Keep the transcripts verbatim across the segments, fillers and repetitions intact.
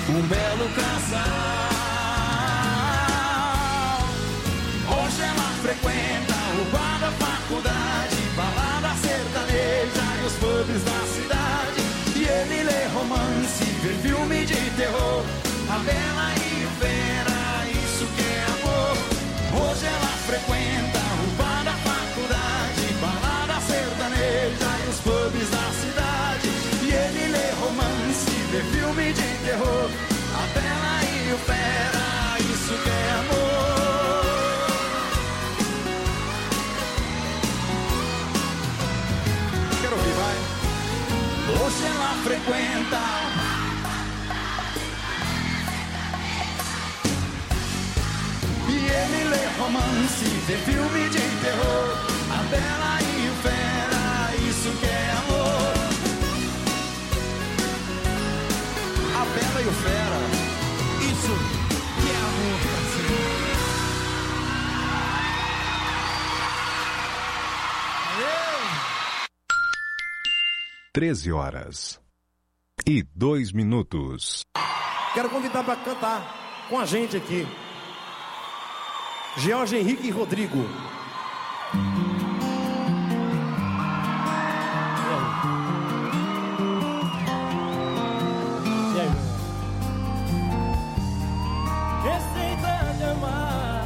um belo casal. Hoje ela frequenta o bar da faculdade, balada sertaneja e os pubs da cidade. E ele lê romance, vê filme de terror, a Bela e o Fera, isso que é amor. Hoje ela frequenta o bar da faculdade, balada sertaneja e os pubs da cidade. E ele lê romance, vê filme de terror, a Bela e o Fera, isso que é amor. Quero ouvir, vai. Hoje ela frequenta e ele lê romance, vê filme de terror, a Bela e o Fera, isso que é amor. A Bela e o Fera, isso que é amor. treze horas e dois minutos. Quero convidar para cantar com a gente aqui George Henrique e Rodrigo. E aí? Receita de amar.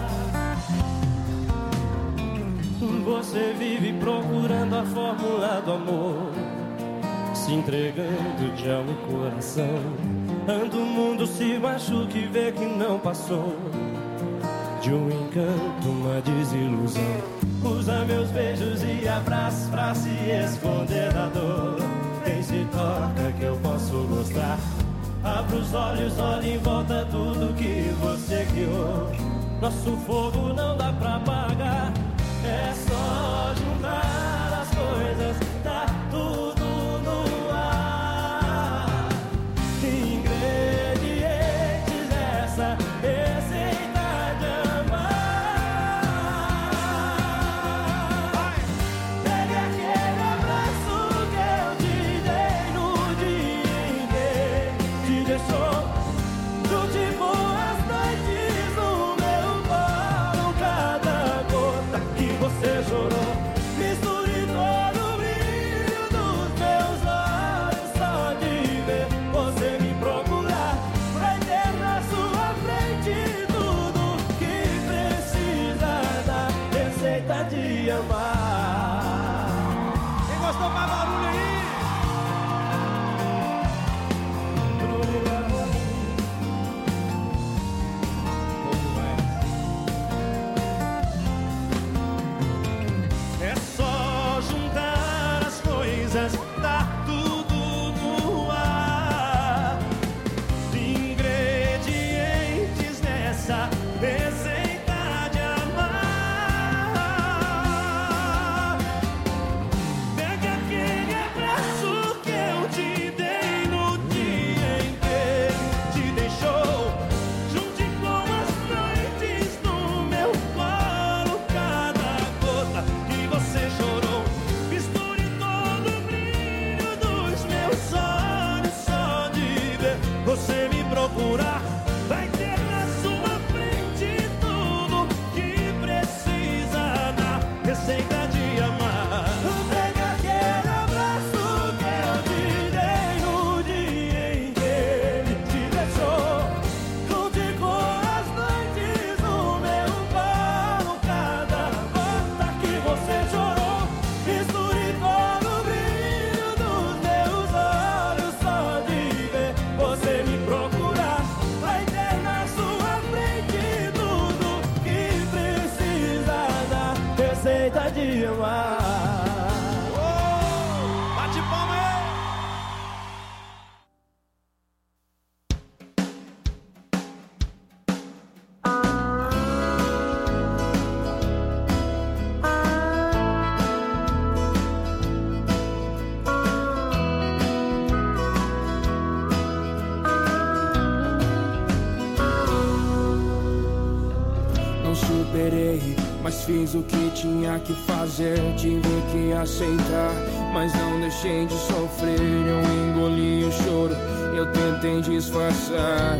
Você vive procurando a fórmula do amor, se entregando de alma e coração. Anda o mundo, se machuca e vê que não passou de um encanto, uma desilusão. Usa meus beijos e abraços pra se esconder da dor. Quem se toca que eu posso gostar. Abra os olhos, olha em volta tudo que você criou. Nosso fogo não dá pra apagar. É só juntar as coisas, tá tudo no ar. Ingredientes dessa receita de amar. Pegue aquele abraço que eu te dei no dia em que te deixou. Junte boas noites no meu colo, cada gota que você chorou. Misture todo o brilho dos meus olhos, só de ver você me procurar. Vai ter na sua frente tudo que precisa da receita de amar. Quem gostou, faz barulho aí. É só juntar as coisas, tá tudo no ar. Ingredientes nessa receita de amar. Pegue aquele abraço que eu te dei no dia em que te deixou. Junte com as noites no meu colo, cada gota que você chorou. Misture todo o brilho dos meus olhos, só de ver você me procurar. Vai ter na sua frente tudo que precisa da receita de amar. Pega aquele abraço que eu te dei no dia em que ele te deixou. Junte com as noites no meu colo, cada gota que você chorou. Misture todo o brilho dos meus olhos, só de ver você me procurar. Vai ter na sua frente tudo que precisa da receita de amar. Bate palma aí! Não superei, mas fiz o que tinha que fazer. Tive que aceitar, mas não deixei de sofrer. Eu engoli o choro eu tentei disfarçar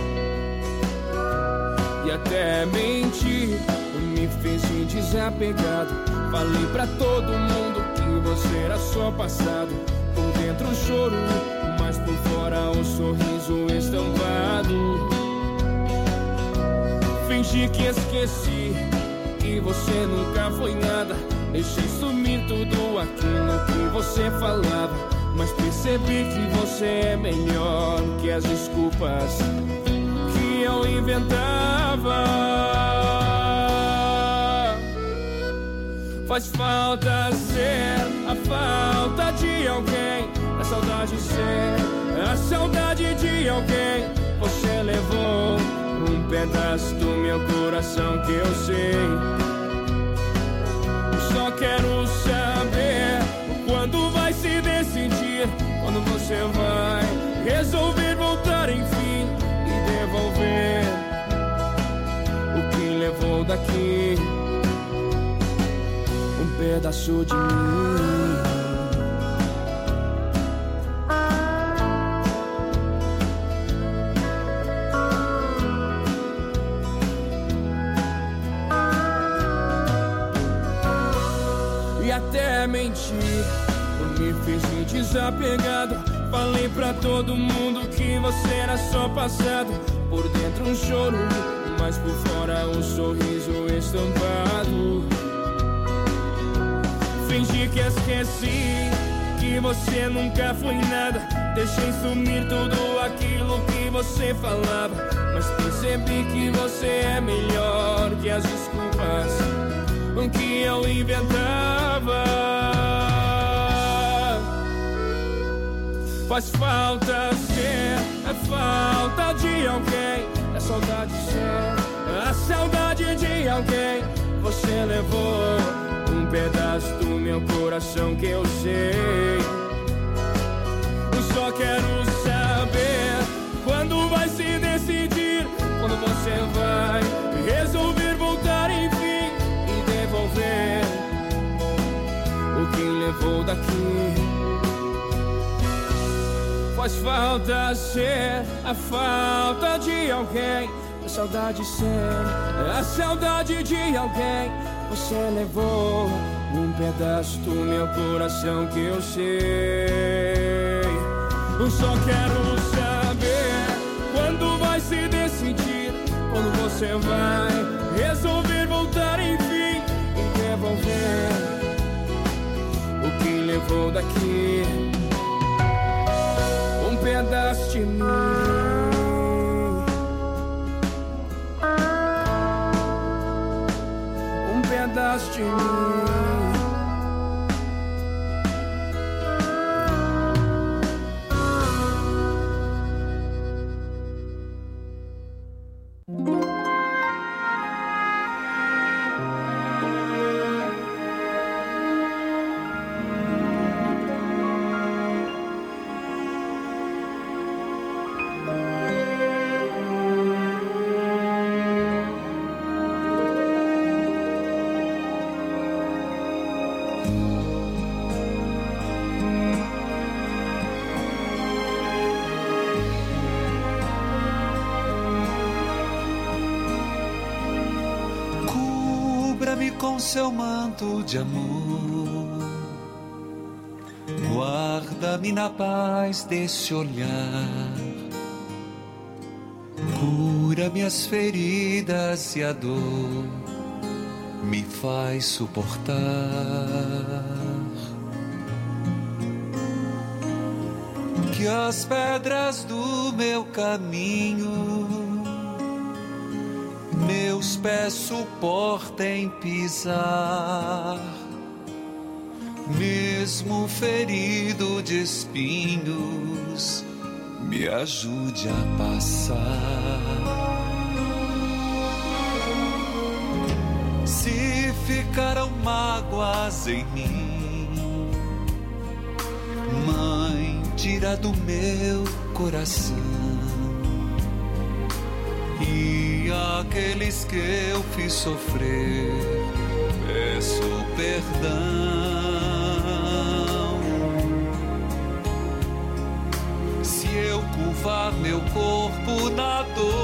e até mentir, me fiz de desapegado. Falei pra todo mundo que você era só passado. Por dentro o choro, mas por fora o sorriso estampado. Fingi que esqueci, que você nunca foi nada. Deixei sumir tudo aquilo que você falava, mas percebi que você é melhor que as desculpas que eu inventava. Faz falta ser a falta de alguém, a saudade ser a saudade de alguém. Você levou um pedaço do meu coração que eu sei. Só quero saber quando vai se decidir, quando você vai resolver voltar enfim e devolver o que levou daqui, um pedaço de mim. E até mentir, eu me fiz de desapegado. Falei pra todo mundo que você era só passado. Por dentro um choro, mas por fora um sorriso estampado. Fingi que esqueci, que você nunca foi nada. Deixei sumir tudo aquilo que você falava, mas percebi que você é melhor que as desculpas que eu inventava. Faz falta ser a falta de alguém, a saudade ser a saudade de alguém. Você levou um pedaço do meu coração que eu sei. Eu só quero saber quando vai se decidir, quando você vai resolver voltar enfim e devolver o que levou daqui. Faz falta ser a falta de alguém, a saudade ser a saudade de alguém. Você levou um pedaço do meu coração que eu sei. Eu só quero saber quando vai se decidir, quando você vai resolver voltar enfim e devolver o que levou daqui, um pedaço de mim. Um pedaço de mim. Com seu manto de amor, guarda-me na paz desse olhar, cura minhas feridas e a dor me faz suportar. Que as pedras do meu caminho meus pés suportem pisar, mesmo ferido de espinhos, me ajude a passar. Se ficaram mágoas em mim, Mãe, tira do meu coração. E aqueles que eu fiz sofrer, peço perdão. Se eu curvar meu corpo na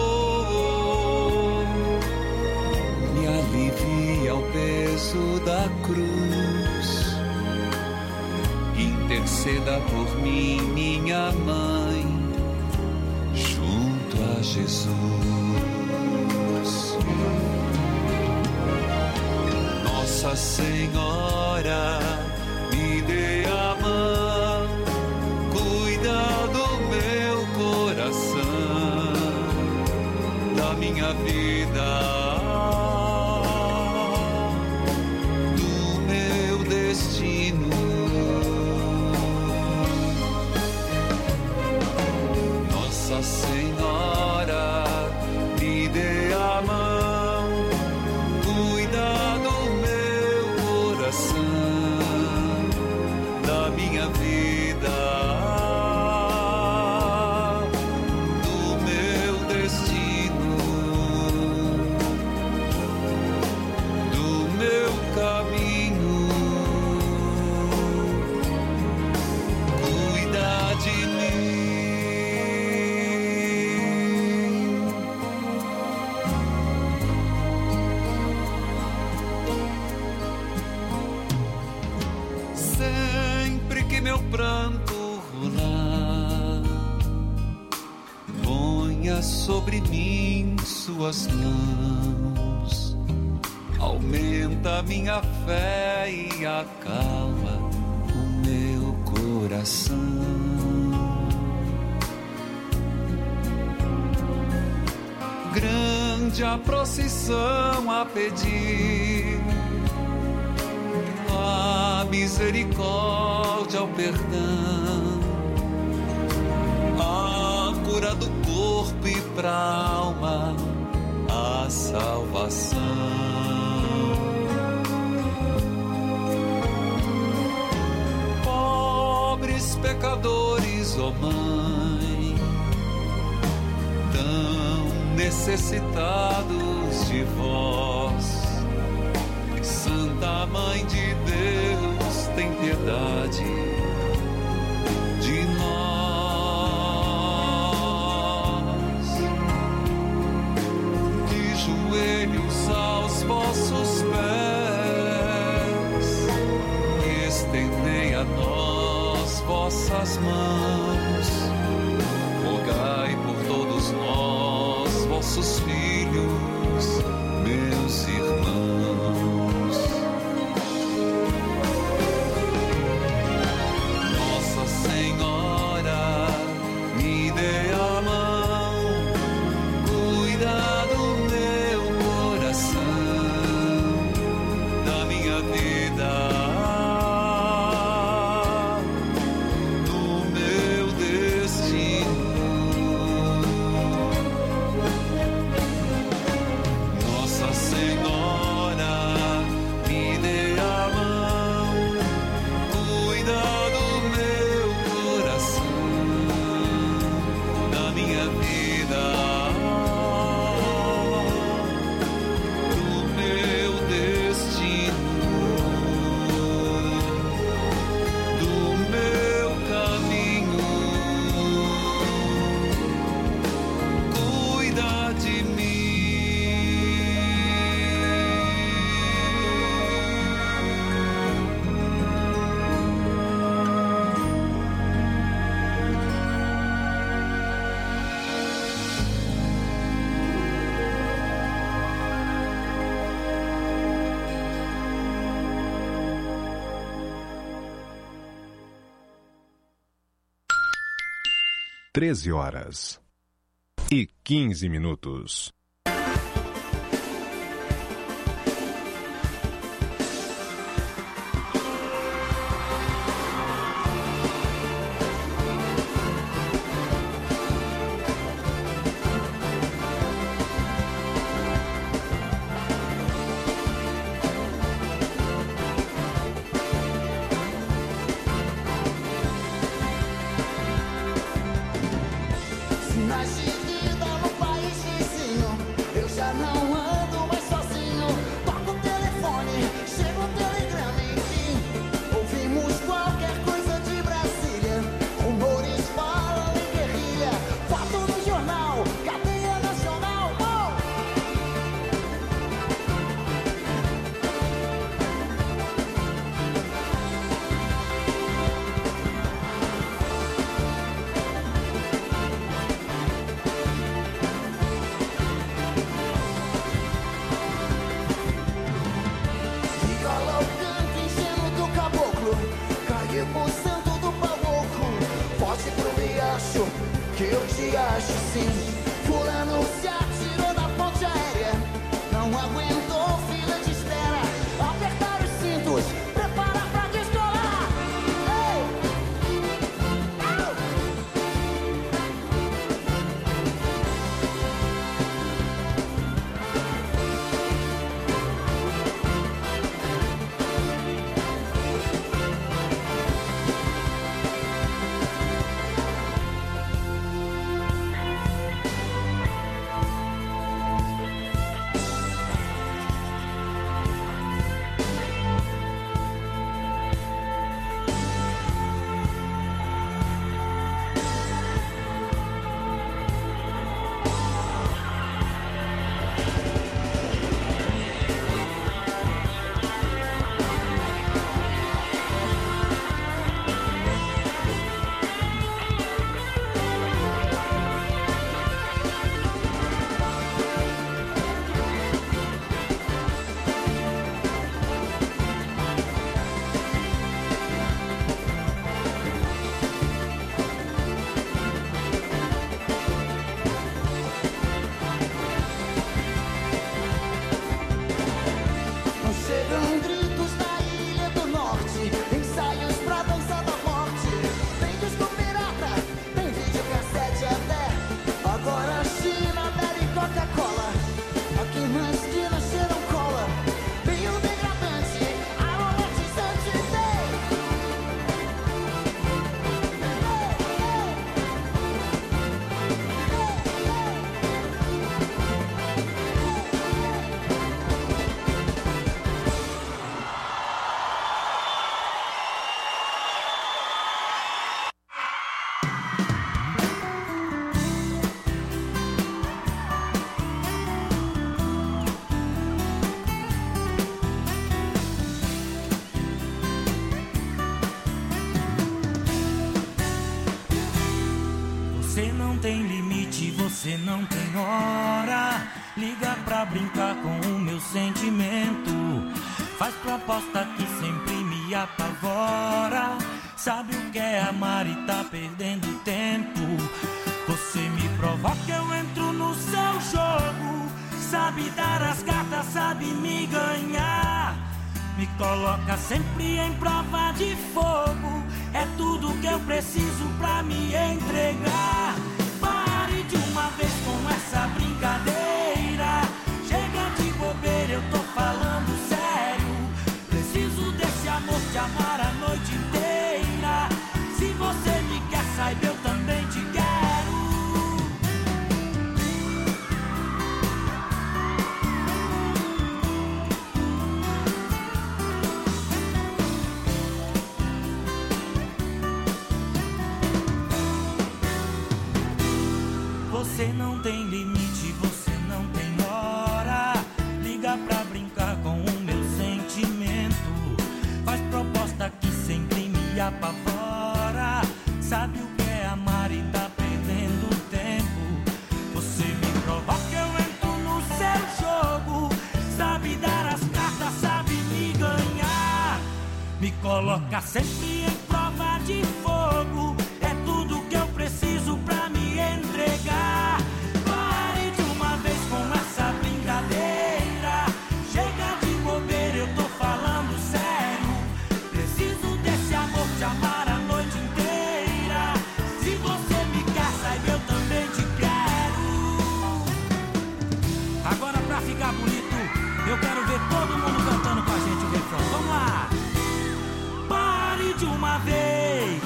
dor, me alivia o peso da cruz. Interceda por mim, minha mãe, junto a Jesus. Nossa Senhora, me dê a mão, cuida do meu coração, da minha vida, do meu destino. Nossa Senhora, me dê a mão, cuida do meu coração, da minha vida, do meu destino, do meu caminho, cuida de mim. Sempre que meu pranto rolar, ponha sobre mim suas mãos, aumenta minha fé e acalma o meu coração. Grande a procissão a pedir a misericórdia, o perdão, a cura do corpo e pra alma, a salvação. Pobres pecadores, ó Mãe, tão necessitados de vós, Santa Mãe de Deus, tem piedade de nós. De joelhos aos vossos pés, estendei a nós vossas mãos, rogai por todos nós, vossos filhos, meus irmãos. Senhora, me dê a mão, cuida do meu coração, da minha vida, do meu destino. Nossa Senhora, me dê a mão, cuida do minha vida, do meu destino, do meu caminho, cuida de mim. treze horas e quinze minutos. Sinais de vida no país vizinho, eu já não ando mais sozinho. Toca o telefone, chega o telegrama, enfim. Ouvimos qualquer coisa de Brasília, rumores falam em guerrilha. Fulano se atirou da ponte aérea, não aguentou fila de espera. Apertar os cintos, prepara pra descolar. Ei! Au! Chegam gritos da Ilha do Norte, ensaios pra dança da morte. Tem disco pirata, tem videocassete até. Agora a China bebe Coca-Cola, aqui na esquina cheiram cola. Vinho degradante, aromatizante tem. Você não tem limite, você não tem hora. Liga pra brincar com o meu sentimento. Faz proposta que sempre me apavora. Sabe o que é amar e tá perdendo tempo. Você me provoca, eu entro no seu jogo. Sabe dar as cartas, sabe me ganhar. Me coloca sempre em prova de fogo. É tudo que eu preciso pra me entregar. Pare de uma vez com essa brincadeira. Chega de bobeira, eu tô falando sério. Preciso desse amor, te amar a noite inteira. Se você me quer, saiba, eu também te quero. Você não tem limite, você não tem hora. Liga pra brincar com o meu sentimento. Faz proposta que sempre me apavora. Sabe o que é amar e tá perdendo tempo. Você me provoca, eu entro no seu jogo. Sabe dar as cartas, sabe me ganhar. Me coloca sempre em prova de fogo. É tudo que eu preciso pra me entregar. Pare de uma vez com essa brincadeira. Chega de bobeira, eu tô falando sério. Preciso desse amor, te amar a noite inteira. Se você me quer, saiba, eu também te quero. Agora pra ficar bonito, eu quero ver todo mundo cantando com a gente o refrão. Vamos lá! Pare de uma vez.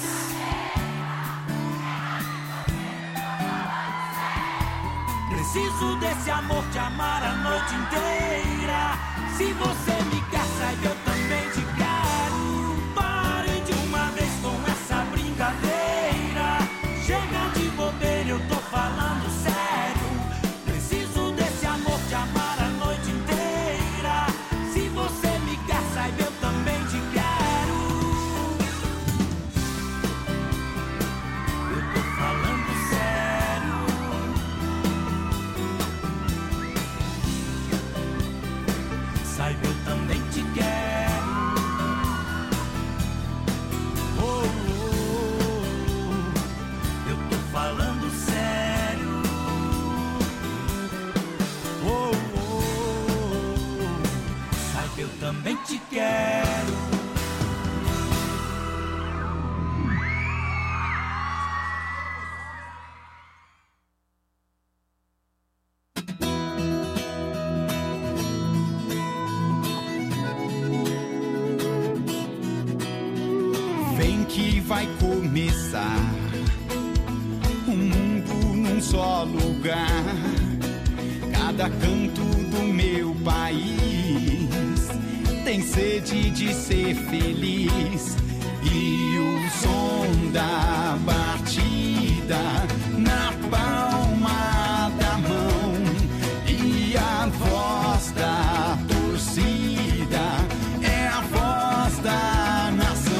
Preciso desse amor, te amar a noite inteira. Se você me quer, saiba, eu também te quero. Pare de uma vez com essa brincadeira. Chega de bobeira, eu tô falando sério. Preciso desse amor, te amar a noite inteira. Se você me quer, saiba, eu também te quero. Eu tô falando sério. Saiba, eu também te quero. também te quero. Que vai começar um mundo num só lugar, cada canto do meu país tem sede de ser feliz, e o som da batida na palma da mão e a voz da torcida é a voz da nação.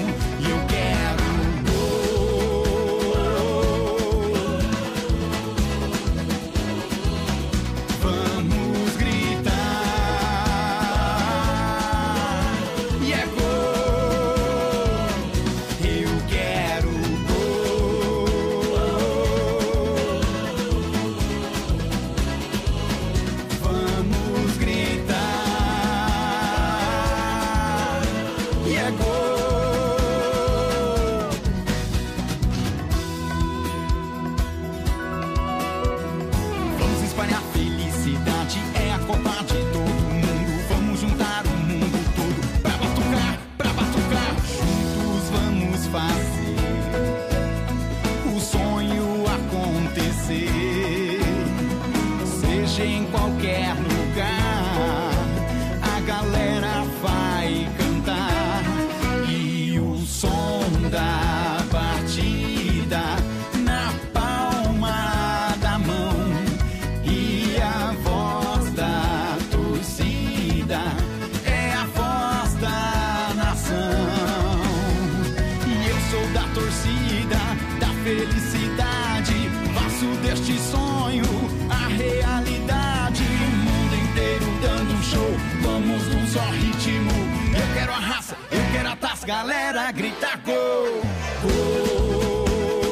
Galera, grita gol, gol.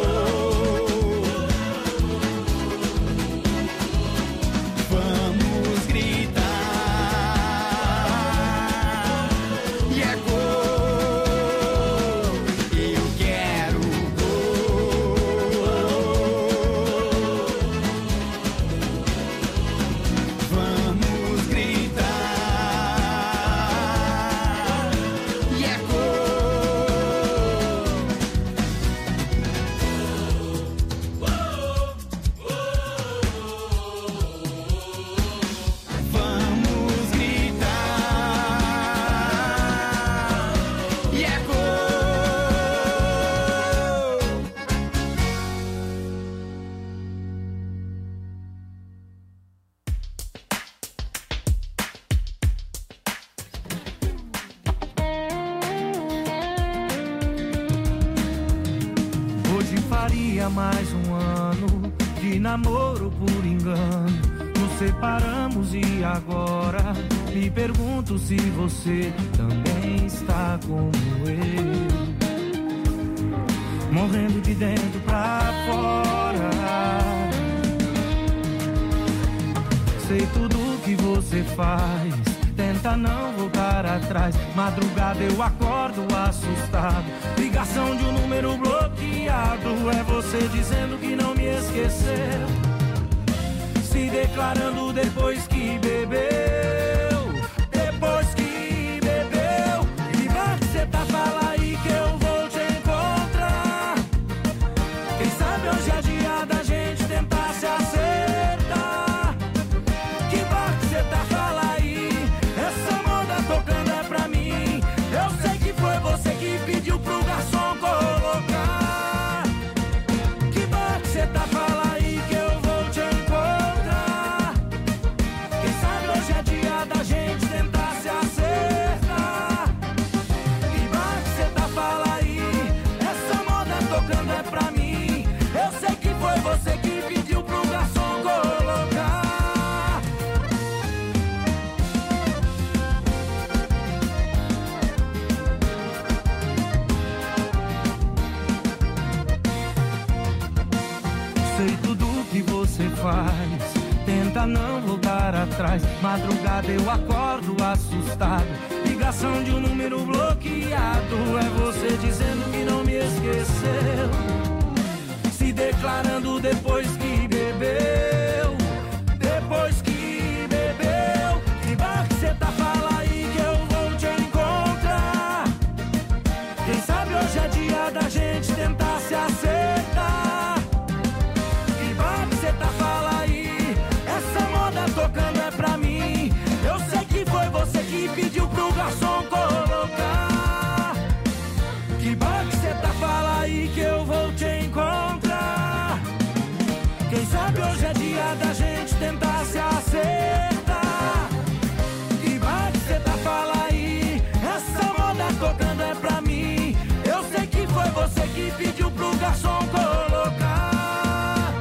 Vamos gritar, e é gol. Eu quero gol. Vamos gritar, e é gol. Mais um ano de namoro por engano, nos separamos e agora me pergunto se você também está como eu, morrendo de dentro pra fora. Sei tudo que você faz, tenta não voltar atrás. Madrugada eu acordo assustado, ligação de um número bloqueado. É você dizendo que não me esqueceu, se declarando depois que bebeu. Depois que bebeu, e vai que cê tá, fala aí que eu vou te encontrar. Quem sabe hoje é dia da gente tentar se acertar. Que vai que cê tá, fala aí, essa moda tocando é pra mim. Eu sei que foi você que pediu pro garçom colocar. Que vai que cê tá, fala aí que eu vou te encontrar. Quem sabe hoje é dia da gente tentar se acertar. Que vai que cê tá, fala aí, essa moda tocando é pra mim. Eu sei que foi você que pediu pro garçom colocar. Sei tudo que você faz, tenta não voltar atrás. Madrugada eu acordo assustado, ligação de um número bloqueado. É você dizendo que não me esqueceu, se declarando depois que bebeu. Depois que bebeu, que bar que cê tá, fala aí que eu vou te encontrar. Quem sabe hoje é dia da gente tentar se acertar. Que bar que cê tá, fala aí, essa moda tocando é pra mim. Eu sei que foi você que pediu pro garçom colocar. Que bar que cê tá, fala aí que eu vou te encontrar. Quem sabe hoje é dia da gente tentar se acertar. Que bar que cê tá, fala aí, essa moda tocando é pra mim. Eu sei que foi você que pediu pro garçom colocar.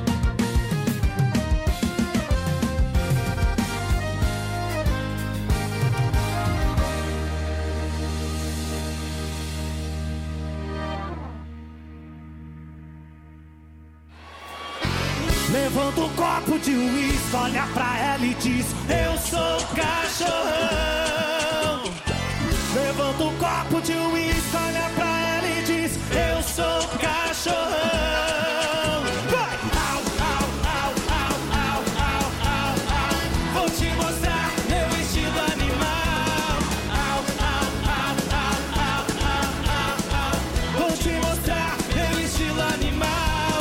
Levanta um copo de uísque, olha pra ela e diz: eu sou cachorrão. Levanta um copo de uísque, olha pra ela e diz: eu sou cachorrão. Vai! Au, au, au, au, au, au, au, au. Vou te mostrar meu estilo animal. Au, au, au, au, au, au, au, au. Vou te mostrar meu estilo animal.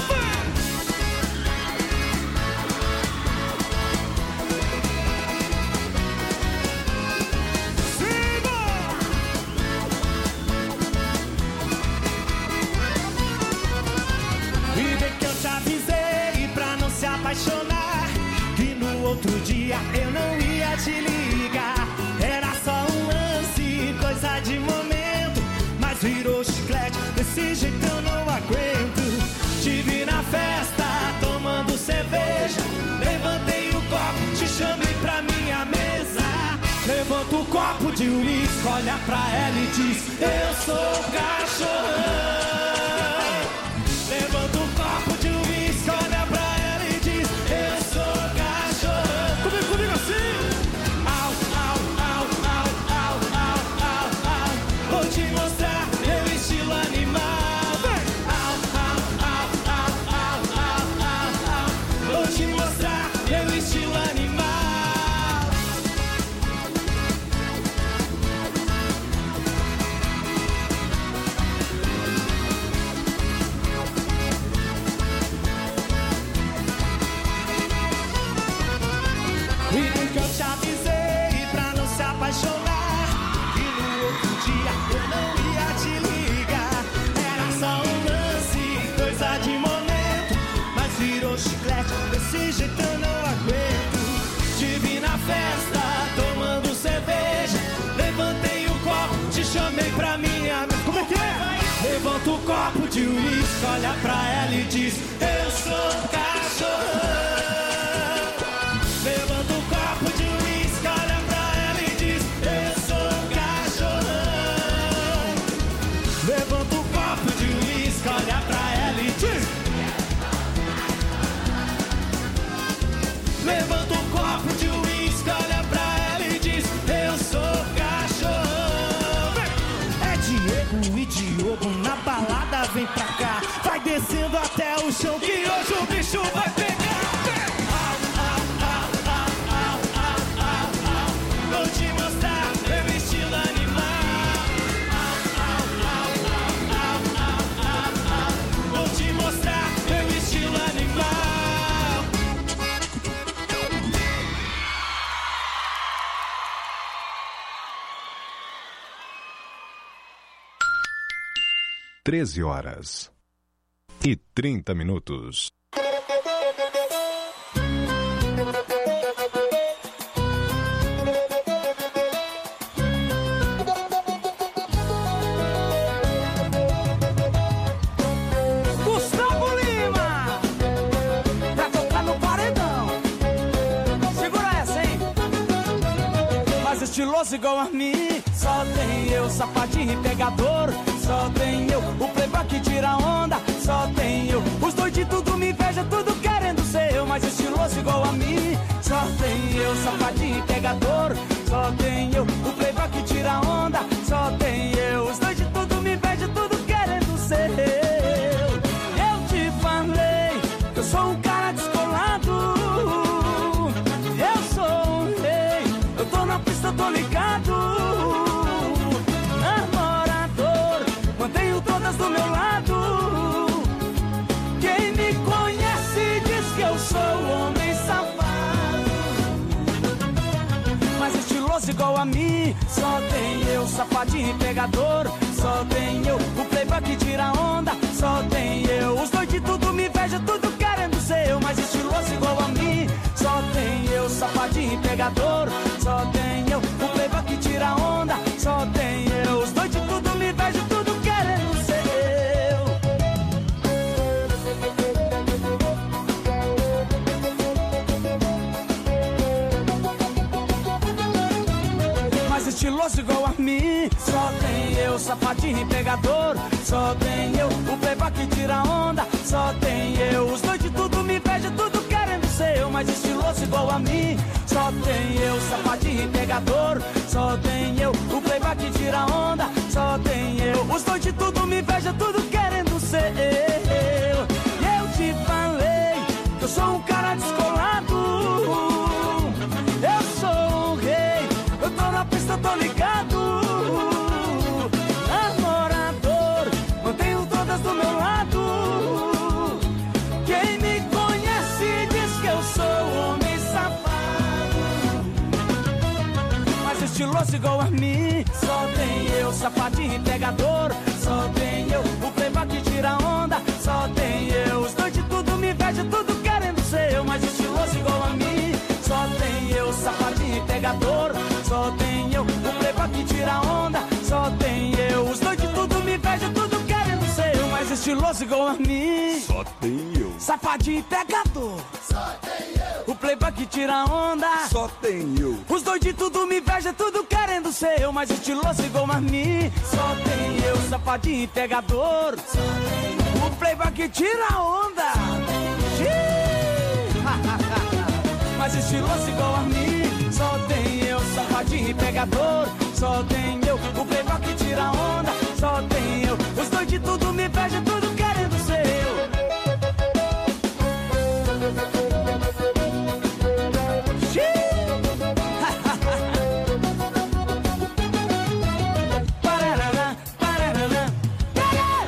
Que no outro dia eu não ia te ligar. Era só um lance, coisa de momento, mas virou chiclete, desse jeito eu não aguento. Te vi na festa, tomando cerveja, levantei o copo, te chamei pra minha mesa. Levanta o copo de uísque, olha pra ela e diz: eu sou cachorrão. Levanta o copo de uísque, olha pra ela e diz: eu sou cachorrão. Comigo, comigo assim. Au, au, au, au, au, au, au, au. Vou te mostrar meu estilo animal. Vem. Au, au, au, au, au, au, au, au. Vou te mostrar meu estilo animal. E bem que eu te avisei pra não se apaixonar, que no outro dia eu não ia te ligar. Era só um lance, coisa de momento, mas virou chiclete, desse jeito eu não aguento. Te vi na festa, tomando cerveja, levantei o copo, te chamei pra minha mesa. Como é que é? Levanta o copo de uísque, olha pra ela e diz: eu sou cachorrão. Levanta o copo de uísque, olha pra ela e diz: eu sou cachorrão. Levanta o copo de uísque, olha pra ela e diz: levanta o copo de uísque, olha pra ela e diz: eu sou cachorrão. É Diego e Diogo na balada, vem pra cá. Vai descendo até o chão que hoje o bicho vai pegar. Vou te mostrar meu estilo animal. Au, au, au, au, au, au, au, au. Vou te mostrar meu estilo animal. Treze horas e trinta minutos. Estiloso igual a mim, só tem eu, sapatinho e pegador. Só tem eu, o playboy que tira onda. Só tem eu, os dois de tudo me inveja, tudo querendo ser eu. Mas estiloso igual a mim, safadinho e pegador. Só tem eu, o playboy que tira onda. Só tem eu, os dois de tudo me inveja, tudo querendo ser eu. Eu te falei que eu sou um cara descolado. Eu sou um rei, eu tô na pista, eu tô ligado. Namorador, mantenho todas do meu lado. Quem me conhece diz que eu sou homem safado, mas estiloso igual a mim. Só tem eu, safadinho e pegador. Só tem eu, o playboy que tira onda. Só tem eu, os dois de tudo me inveja, tudo querendo ser eu, mas estiloso igual a mim. Só tem eu, safadinho e pegador. Só tem eu, o playboy que tira onda. Só tem eu, os dois de tudo me inveja, tudo querendo ser eu. Mas estiloso igual a mim. Só tem eu, safadinho e pegador. Só tem eu, o playboy que tira onda. Só tem eu, os dois de tudo me inveja, tudo querendo ser eu, mas estiloso igual a mim. Só tem eu, safadinho e pegador. Só tem eu, o playboy que tira onda. Só tem eu, os dois de tudo me inveja, tudo querendo ser eu. E eu te falei que eu sou um cara descolado. Eu sou um rei, eu tô na pista, tô ligado. Namorador, mantenho todas do meu lado. Quem me conhece diz que eu sou homem safado, mas estiloso igual a mim. Só tem eu, safadinho e pegador. Só tem eu, o playboy que tira onda. Só tem eu, os dois de tudo me inveja, tudo querendo ser eu, mas estiloso igual a mim. Só tem eu, safadinho e pegador. Só tem eu, o playboy que tira onda. Só tem eu, os dois de tudo me inveja, tudo querendo ser eu, mas estiloso igual a mim. Só tem eu, safadinho e pegador. Só tem eu, o playboy que tira onda. Só tem eu, os dois de tudo me inveja, tudo querendo ser eu, mas estiloso igual a mim. Só tem eu, safadinho e pegador. Só tem eu, o playboy que tira onda. Mas estiloso igual a mim. Só tem eu, safadinho e pegador. Só tem eu, o playboy que tira onda. Só tem eu, os dois de tudo me inveja, tudo querendo ser eu. Parará, parará, parará.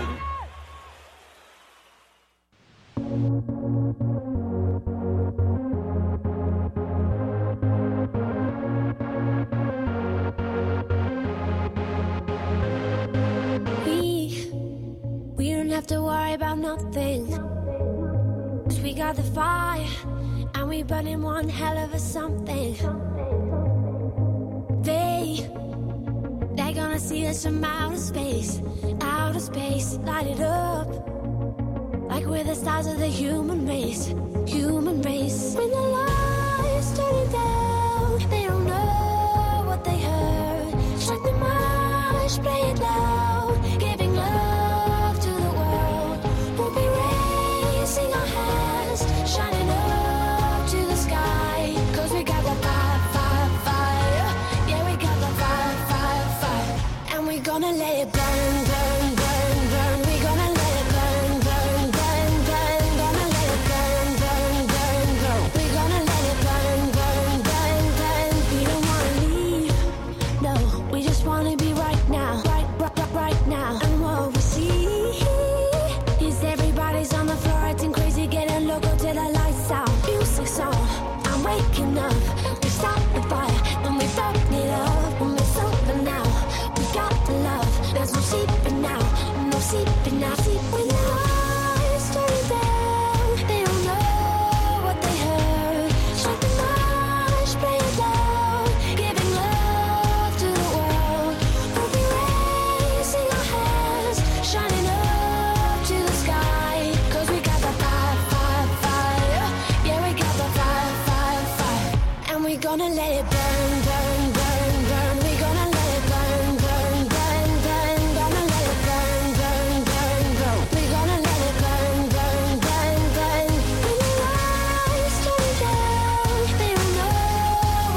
Have to worry about nothing, 'cause we got the fire and we burning one hell of a something. They, they're gonna see us from outer space, outer space, light it up like we're the stars of the human race, human race. When the lights turning down, they don't know what they heard. Strike the march, play it loud, giving love. Sing our hands, shining up to the sky. 'Cause we got the fire, fire, fire. Yeah, we got the fire, fire, fire. And we're gonna let it burn, burn, burn, burn. We're gonna let it burn, burn, burn, burn. Gonna let it burn, burn, burn, burn. We're gonna let it burn, burn, burn, burn. We don't wanna leave, no. We just wanna be right now, right, right, right, right now. And what we see is everybody's on the floor acting crazy, getting loco till the lights out. Music's on, I'm waking up. We start the fire, then we burn it up. When it's over now, we got the love. There's no sleeping now, no sleeping now. When the lights turn down, they don't know what they heard. Strike the march, play it loud, giving love to the world. We'll be raising our hands, shining up to the sky. 'Cause we got the fire, fire, fire. Yeah, we got the fire, fire, fire. And we're gonna let it burn, burn, burn, burn. We're gonna let it burn, burn, burn, burn. Gonna let it burn, burn, burn, burn. We're gonna let it burn, burn, burn, burn. When the lights turn down, they don't know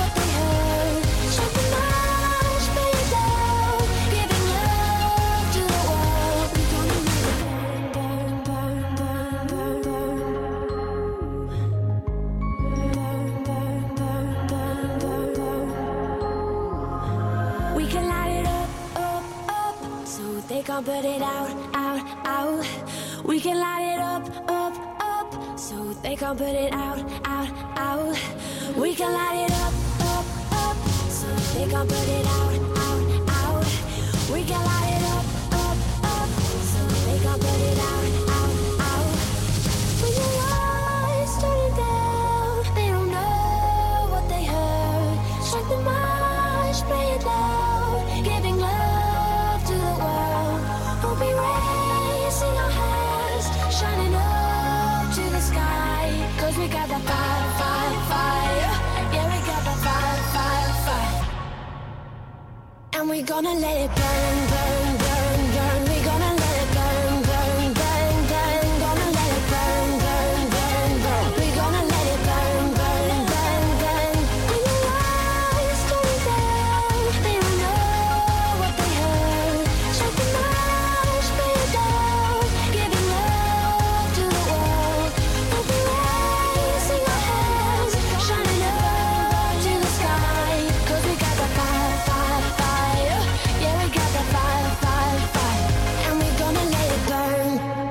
can't put it out, out, out. We can light it up, up, up. So they can't put it out, out, out. We can light it up, up, up. So they can't put it out, out, out. We can light it up, up, up. So they can't put it out, out, out. When your lights turning down, they don't know what they heard. Strike the march, play it loud, giving love to the world. We'll be raising our hands, shining up to the sky. Cause we got the fire, fire, fire. Yeah, we got the fire, fire, fire. And we're gonna let it burn, burn, burn, burn. We're gonna let it burn, burn, burn, burn. Gonna let it burn, burn, burn, burn. We're gonna let it burn, burn, burn, burn. When your lights turn down, they don't know what they heard. Strike the march, play it loud, giving love to the world. We'll be raising our hands, shining up to the sky. Cause we got the fire, fire, fire. Yeah, we got the fire, fire, fire. And we're gonna let it burn.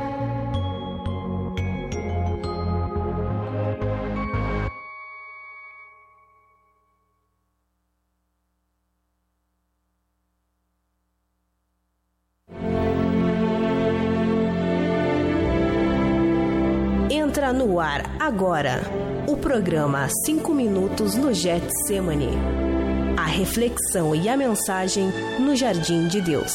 Entra no ar agora o programa Cinco Minutos no Getsemane. A reflexão e a mensagem no Jardim de Deus.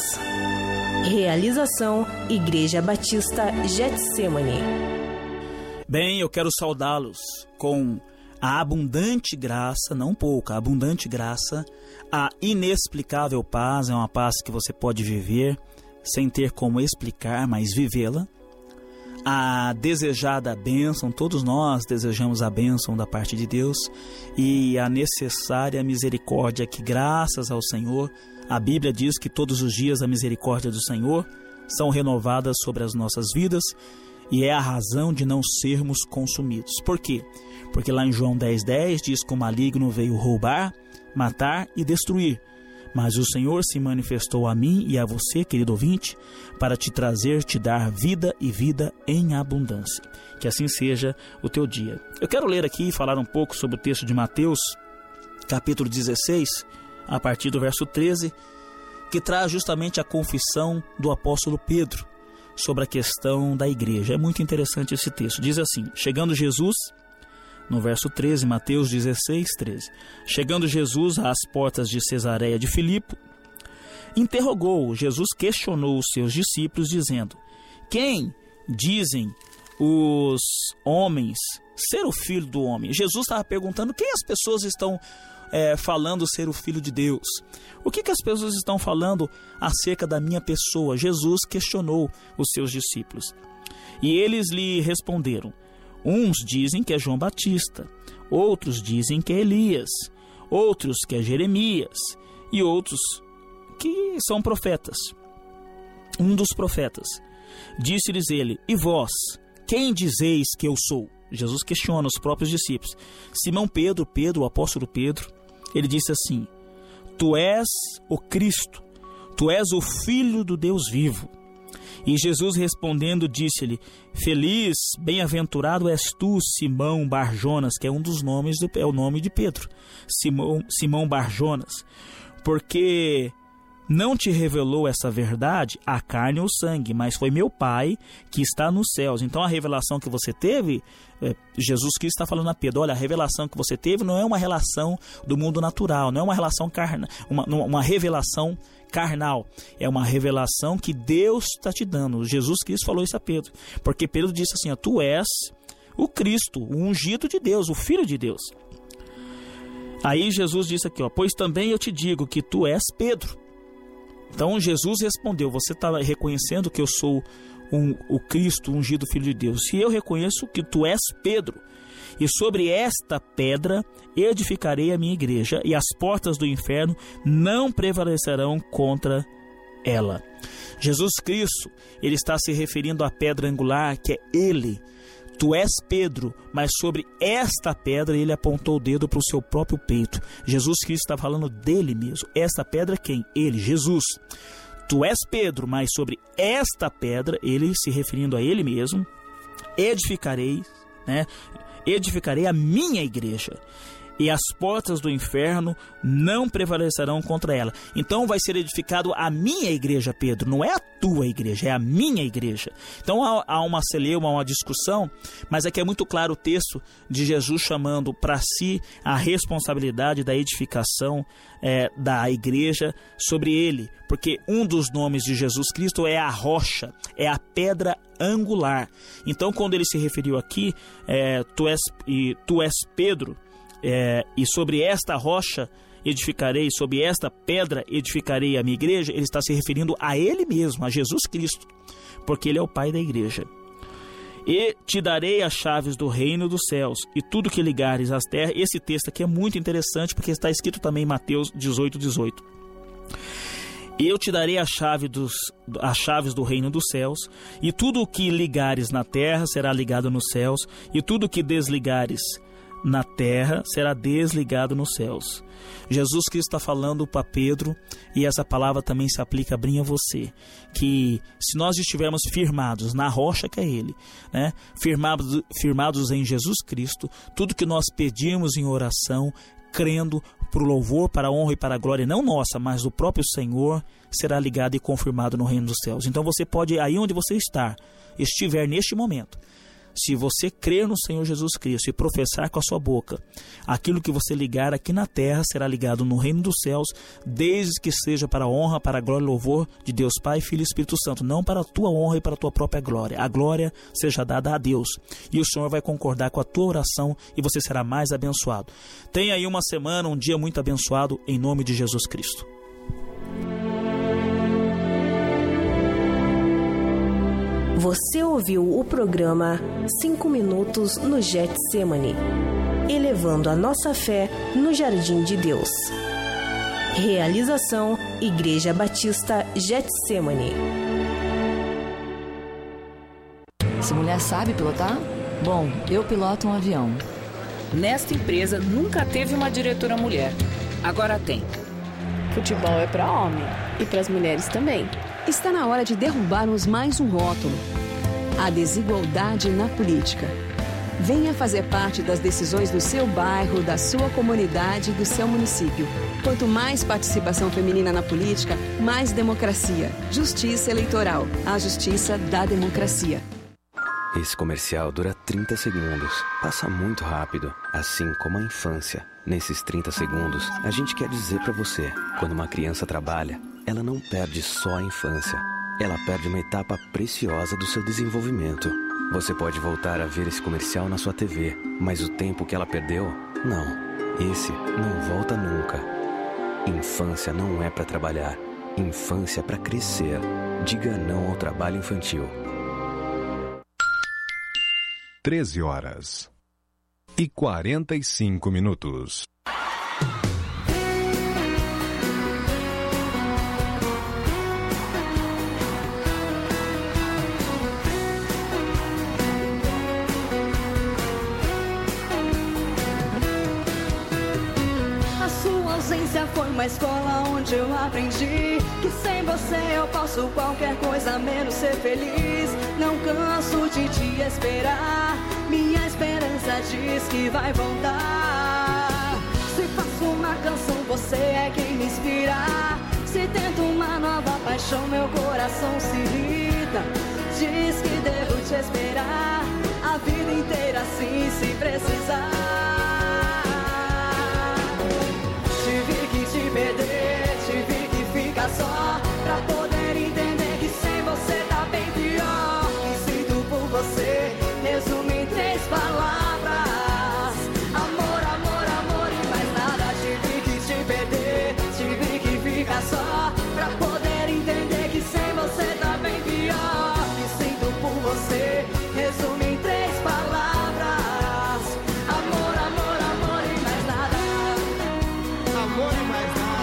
Realização Igreja Batista Getsemane. Bem, eu quero saudá-los com a abundante graça, não pouca, a abundante graça, a inexplicável paz, é uma paz que você pode viver sem ter como explicar, mas vivê-la. A desejada bênção, todos nós desejamos a bênção da parte de Deus, e a necessária misericórdia que, graças ao Senhor, a Bíblia diz que todos os dias a misericórdia do Senhor são renovadas sobre as nossas vidas, e é a razão de não sermos consumidos. Por quê? Porque lá em João dez, dez diz que o maligno veio roubar, matar e destruir. Mas o Senhor se manifestou a mim e a você, querido ouvinte, para te trazer, te dar vida e vida em abundância. Que assim seja o teu dia. Eu quero ler aqui e falar um pouco sobre o texto de Mateus, capítulo dezesseis, a partir do verso treze, que traz justamente a confissão do apóstolo Pedro sobre a questão da igreja. É muito interessante esse texto. Diz assim: chegando Jesus... No verso treze, Mateus dezesseis, treze. Chegando Jesus às portas de Cesareia de Filipe, interrogou, Jesus questionou os seus discípulos, dizendo: quem dizem os homens ser o Filho do Homem? Jesus estava perguntando quem as pessoas estão é, falando ser o Filho de Deus. O que, que as pessoas estão falando acerca da minha pessoa? Jesus questionou os seus discípulos. E eles lhe responderam: uns dizem que é João Batista, outros dizem que é Elias, outros que é Jeremias, e outros que são profetas. Um dos profetas. Disse-lhes ele: e vós, quem dizeis que eu sou? Jesus questiona os próprios discípulos. Simão Pedro, Pedro, o apóstolo Pedro, ele disse assim: tu és o Cristo, tu és o Filho do Deus vivo. E Jesus respondendo disse-lhe: feliz, bem-aventurado és tu, Simão Barjonas, que é um dos nomes, do, é o nome de Pedro, Simão, Simão Barjonas, porque não te revelou essa verdade a carne ou sangue, mas foi meu Pai que está nos céus. Então a revelação que você teve, é, Jesus Cristo está falando a Pedro: olha, a revelação que você teve não é uma relação do mundo natural, não é uma relação carnal, uma, uma revelação carnal, é uma revelação que Deus está te dando. Jesus Cristo falou isso a Pedro, porque Pedro disse assim: ó, tu és o Cristo, o ungido de Deus, o Filho de Deus. Aí Jesus disse aqui, ó, pois também eu te digo que tu és Pedro. Então Jesus respondeu: você está reconhecendo que eu sou um, o Cristo, o ungido Filho de Deus, e eu reconheço que tu és Pedro, e sobre esta pedra edificarei a minha igreja, e as portas do inferno não prevalecerão contra ela. Jesus Cristo, ele está se referindo à pedra angular, que é ele. Tu és Pedro, mas sobre esta pedra ele apontou o dedo para o seu próprio peito. Jesus Cristo está falando dele mesmo. Esta pedra quem? Ele, Jesus. tu és Pedro, mas sobre esta pedra, ele se referindo a ele mesmo, edificarei, né? Edificarei a minha igreja, e as portas do inferno não prevalecerão contra ela. Então vai ser edificado a minha igreja, Pedro, não é a tua igreja, é a minha igreja. Então há, há uma celeuma, uma discussão, mas aqui é muito claro o texto de Jesus chamando para si a responsabilidade da edificação é, da igreja sobre ele, porque um dos nomes de Jesus Cristo é a rocha, é a pedra angular. Então quando ele se referiu aqui, é, tu, és, e, tu és Pedro, É, e sobre esta rocha edificarei, sobre esta pedra edificarei a minha igreja, ele está se referindo a ele mesmo, a Jesus Cristo, porque ele é o Pai da igreja. E te darei as chaves do reino dos céus, e tudo que ligares às terras. Esse texto aqui é muito interessante, porque está escrito também em Mateus dezoito, dezoito. E eu te darei a chave dos, as chaves do reino dos céus, e tudo o que ligares na terra será ligado nos céus, e tudo o que desligares na terra será desligado nos céus. Jesus Cristo está falando para Pedro, e essa palavra também se aplica bem a você, que se nós estivermos firmados na rocha que é Ele, né? firmados, firmados em Jesus Cristo, tudo que nós pedimos em oração, crendo para o louvor, para a honra e para a glória, não nossa, mas do próprio Senhor, será ligado e confirmado no reino dos céus. Então você pode, aí onde você está, estiver neste momento, se você crer no Senhor Jesus Cristo e professar com a sua boca, aquilo que você ligar aqui na terra será ligado no reino dos céus, desde que seja para a honra, para a glória e louvor de Deus Pai, Filho e Espírito Santo, não para a tua honra e para a tua própria glória. A glória seja dada a Deus, e o Senhor vai concordar com a tua oração, e você será mais abençoado. Tenha aí uma semana, um dia muito abençoado, em nome de Jesus Cristo. Você ouviu o programa cinco minutos no Getsemane, elevando a nossa fé no jardim de Deus. Realização Igreja Batista Getsemane. Essa mulher sabe pilotar? Bom, eu piloto um avião. Nesta empresa nunca teve uma diretora mulher. Agora tem. Futebol é para homem e para as mulheres também. Está na hora de derrubarmos mais um rótulo: a desigualdade na política. Venha fazer parte das decisões do seu bairro, da sua comunidade, do seu município. Quanto mais participação feminina na política, mais democracia. Justiça eleitoral, a justiça da democracia. Esse comercial dura trinta segundos. Passa muito rápido, assim como a infância. Nesses trinta segundos, a gente quer dizer pra você: quando uma criança trabalha, ela não perde só a infância. Ela perde uma etapa preciosa do seu desenvolvimento. Você pode voltar a ver esse comercial na sua T V, mas o tempo que ela perdeu, não. Esse não volta nunca. Infância não é pra trabalhar. Infância é pra crescer. Diga não ao trabalho infantil. treze horas e quarenta e cinco minutos. A sua ausência foi uma escola onde eu aprendi que sem você eu posso qualquer coisa menos ser feliz. Não canso de te esperar, minha esperança diz que vai voltar. Se faço uma canção, você é quem me inspira. Se tento uma nova paixão, meu coração se irrita. Diz que devo te esperar a vida inteira, assim se precisar. Tive que te perder, tive que ficar só, pra poder entender que sem você tá bem pior. E sinto por você, resumo em três palavras: amor, amor, amor e mais nada. Tive que te perder, tive que ficar só, pra poder entender que sem você tá bem pior. E sinto por você, resumo em três palavras: amor, amor, amor e mais nada. Amor e mais nada.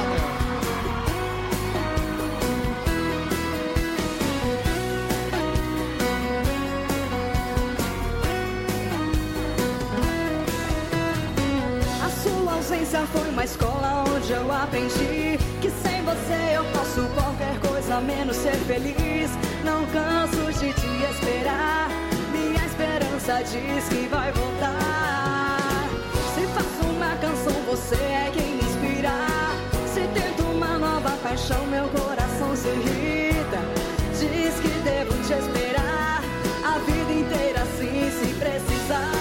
A sua ausência foi uma escola onde eu aprendi que sem você eu posso qualquer coisa ao menos ser feliz. Não canso de te esperar. Minha esperança diz que vai voltar. Se faço uma canção, você é quem me inspira. Se tento uma nova paixão, meu coração se irrita. Diz que devo te esperar a vida inteira, assim, se precisar.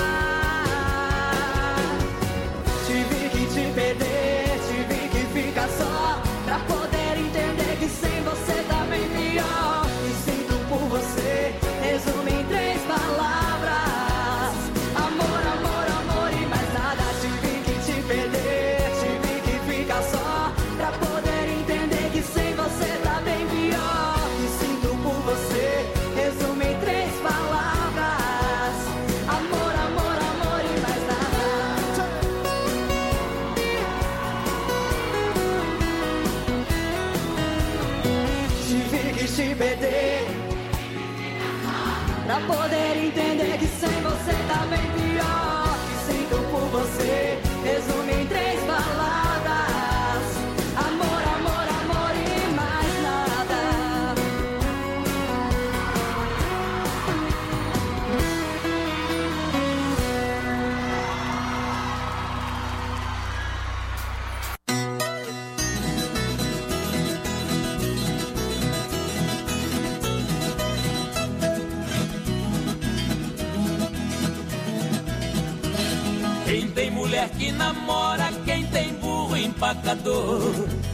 Tive que te perder, tive que ficar só, pra poder entender que sem você tá bem pior. Me sinto por você, resumo em três palavras: amor, amor, amor e mais nada. Tive que te perder, tive que ficar só, pra poder entender que sem você tá bem pior. Me sinto por você, resumo em três palavras: amor, amor, amor e mais nada. Tive que te perder, pra poder entender que sem você tá bem pior. Me sinto por você, resumo em três palavras: amor, amor, amor e mais nada. Quem tem mulher que namora, quem tem burro empacador,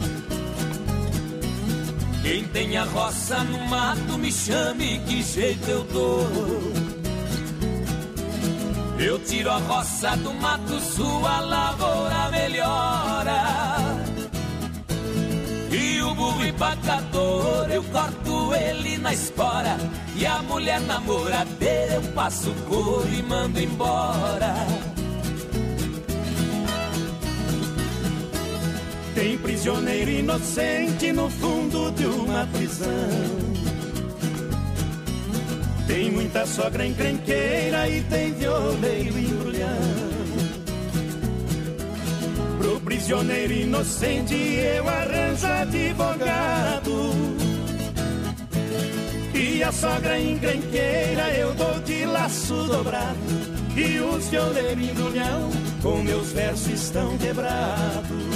quem tem a roça no mato, me chame, que jeito eu dou. Eu tiro a roça do mato, sua lavoura melhora. E o burro empacador, eu corto ele na espora. E a mulher namoradeira, eu passo couro e mando embora. Tem prisioneiro inocente no fundo de uma prisão. Tem muita sogra encrenqueira e tem violeiro embrulhão. Pro prisioneiro inocente eu arranjo advogado. E a sogra encrenqueira eu dou de laço dobrado. E os violeiros embrulhão com meus versos estão quebrados.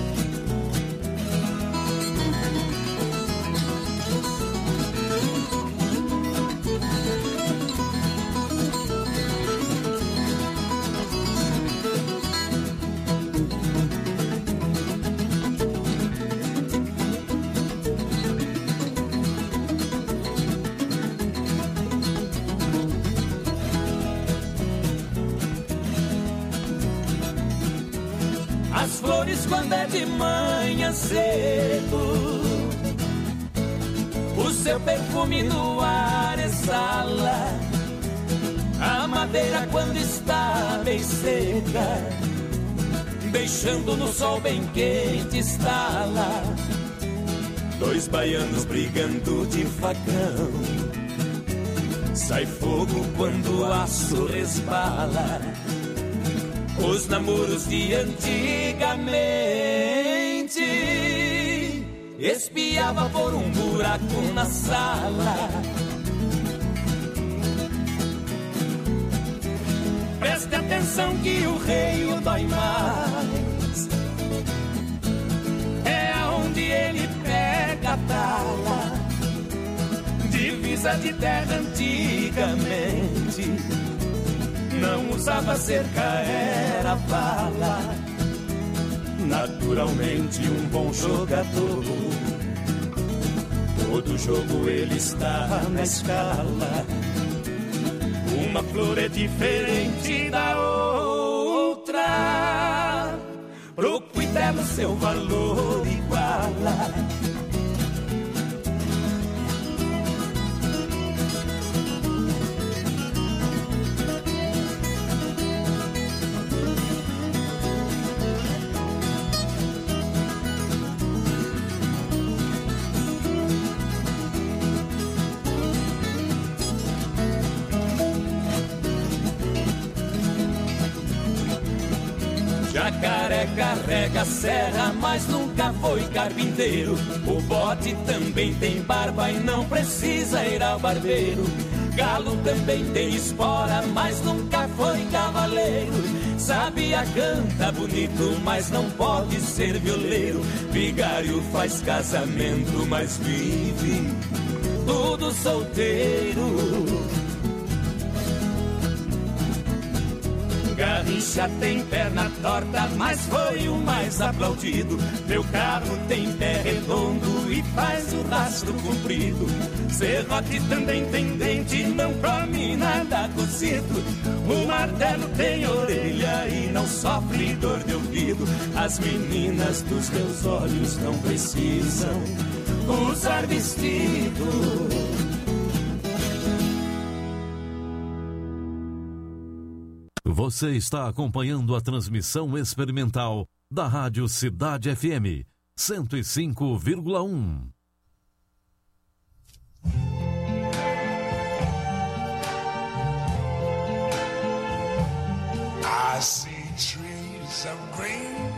As flores quando é de manhã cedo, o seu perfume no ar exala. A madeira quando está bem seca, deixando no sol bem quente estala. Dois baianos brigando de facão, sai fogo quando o aço resbala. Os namoros de antigamente espiava por um buraco na sala. Preste atenção que o rei o dói mais, é aonde ele pega a tala. Divisa de terra antigamente não usava cerca, era bala. Naturalmente um bom jogador, todo jogo ele está na escala. Uma flor é diferente da outra, pro cuidado seu valor iguala. Jacaré carrega serra, mas nunca foi carpinteiro. O bote também tem barba e não precisa ir ao barbeiro. Galo também tem espora, mas nunca foi cavaleiro. Sabia, canta bonito, mas não pode ser violeiro. Vigário faz casamento, mas vive tudo solteiro. Garrincha tem perna torta, mas foi o mais aplaudido. Meu carro tem pé redondo e faz o rastro comprido. Serrote também tem dente, não come nada cozido. O martelo tem orelha e não sofre dor de ouvido. As meninas dos meus olhos não precisam usar vestido. Você está acompanhando a transmissão experimental da Rádio Cidade F M cento e cinco vírgula um. I see trees of green,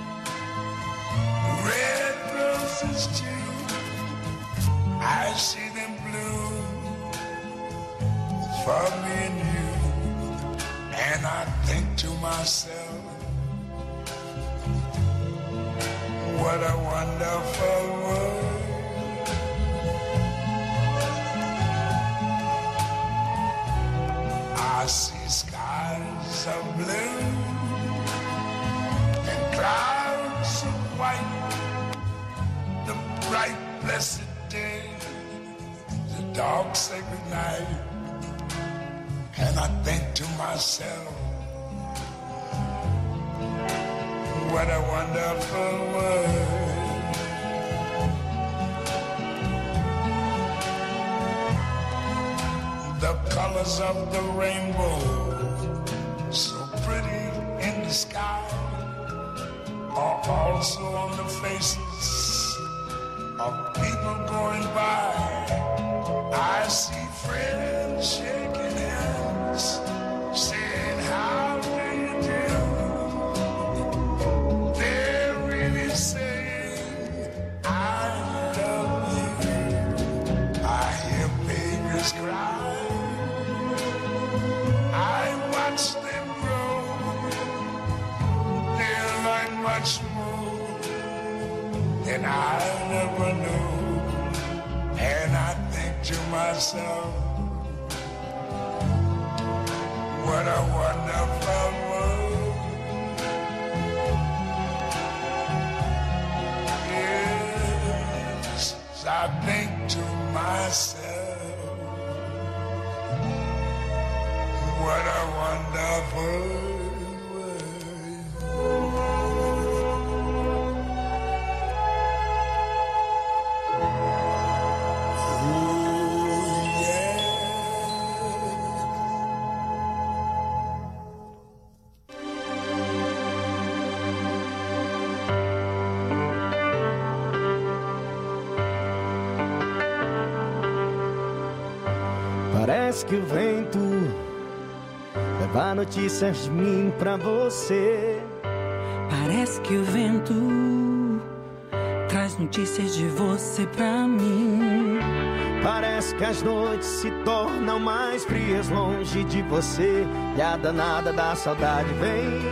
red roses too. I see them bloom for me and you. And I think to myself, what a wonderful world. I see skies of blue and clouds of white, the bright blessed day, the dark sacred night. And I think to myself, what a wonderful world. The colors of the rainbow, so pretty in the sky, are also on the faces of people going by. I see friends shaking hands, saying, how do you do? They're really saying, I love you. I hear babies cry, I watch them grow. They're like much more than I never knew. And I think to myself, what a wonderful world. Yes, I think to myself, what a wonderful world. Parece que o vento leva notícias de mim pra você. Parece que o vento traz notícias de você pra mim. Parece que as noites se tornam mais frias longe de você, e a danada da saudade vem.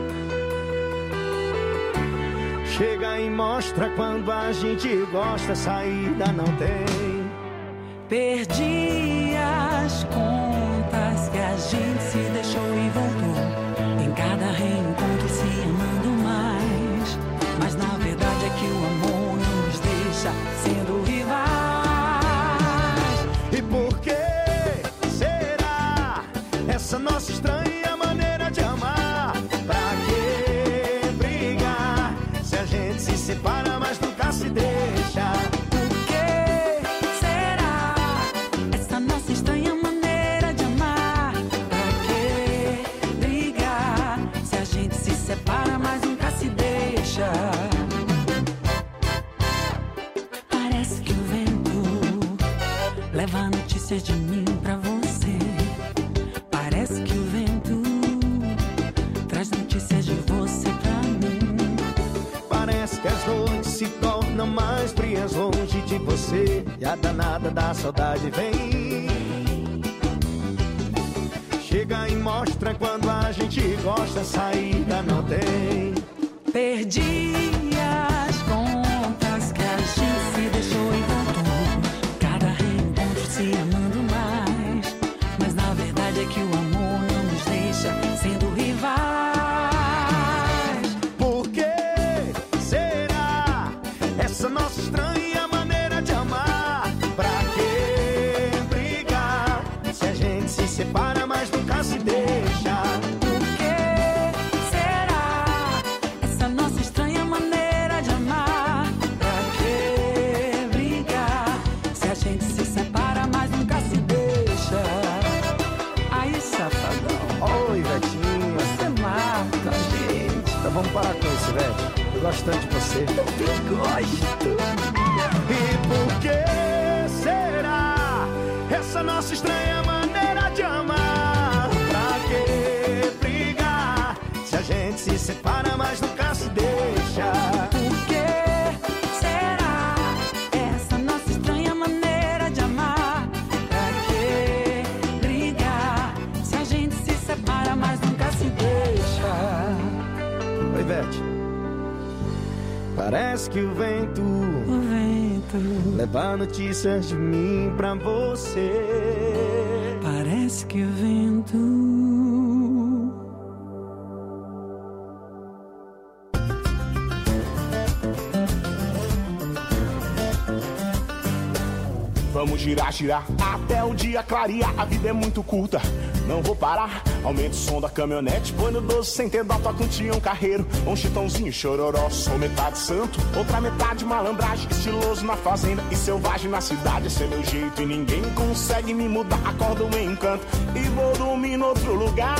Chega e mostra quando a gente gosta, saída não tem. Perdi as contas que a gente se deixou e voltou. Em cada reencontro se amando mais. Mas na verdade é que o amor não nos deixa sendo rivais. E por que será essa nossa estranha maneira de amar? Pra que brigar se a gente se separa, mas nunca se deixa? Separa, mas nunca se deixa. Parece que o vento leva notícias de mim pra você. Parece que o vento traz notícias de você pra mais frias longe de você, e a danada da saudade vem. Chega e mostra quando a gente gosta, saída não tem. Perdi as contas que a gente se deixou e voltou. Cada reencontro se amando mais, mas na verdade é que o amor não nos deixa sendo rivais. Por que será essa nossa estranha maneira de amar? Pra que brigar se a gente se separa, mas nunca se deixa? Por que será essa nossa estranha maneira de amar? Pra que brigar se a gente se separa, mas nunca se deixa? Aí, safadão. Oi, Vetinho. Você mata a gente. Então vamos parar com isso, Vete. Eu gosto tanto de você. Eu gosto. E por que será essa nossa estranha maneira de amar? Pra que brigar se a gente se separa, mas nunca se deixa? Por que será essa nossa estranha maneira de amar? Pra que brigar se a gente se separa, mas nunca se deixa? Oi, Vete. Parece que o vento, o vento leva notícias de mim pra você. Parece que o vento. Vamos girar, girar, até o dia clarear. A vida é muito curta, não vou parar. Aumenta o som da caminhonete, põe no doze sem ter dó, toca um Tião Carreiro, um Chitãozinho, Chororó. Sou metade santo, outra metade malandragem, estiloso na fazenda e selvagem na cidade. Esse é meu jeito e ninguém consegue me mudar. Acordo em encanto e vou dormir em outro lugar.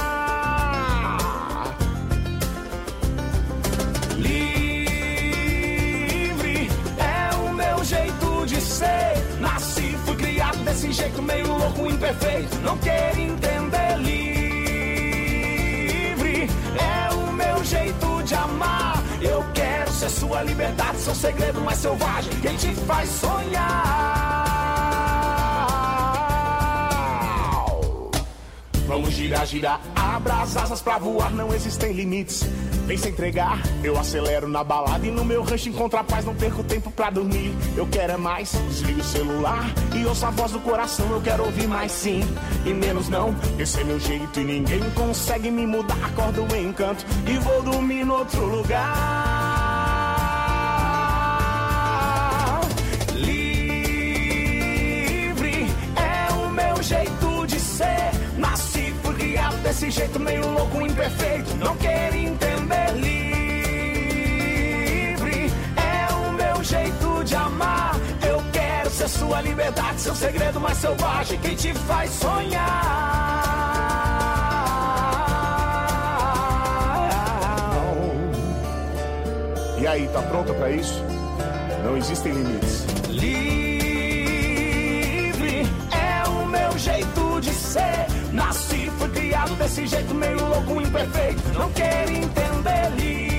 Livre é o meu jeito de ser. Nasci, fui criado desse jeito meio louco, imperfeito. Não quero entender. Livre é o meu jeito de amar. Eu quero ser sua liberdade, seu segredo mais selvagem, quem te faz sonhar. Vamos girar, girar, abra as asas pra voar, não existem limites. Vem se entregar, eu acelero na balada e no meu rancho encontro a paz, não perco tempo pra dormir. Eu quero é mais, desligo o celular e ouço a voz do coração. Eu quero ouvir mais sim e menos não. Esse é meu jeito e ninguém consegue me mudar. Acordo em encanto e vou dormir em outro lugar. Livre é o meu jeito de ser. Nasci, fui criado desse jeito meio louco, imperfeito. Não quero entender. Livre é o meu jeito de amar. Eu quero ser sua liberdade, seu segredo mais selvagem, quem te faz sonhar. E aí, tá pronta pra isso? Não existem limites. Livre é o meu jeito de ser. Nasci, fui criado desse jeito meio louco, imperfeito. Não quero entender. Livre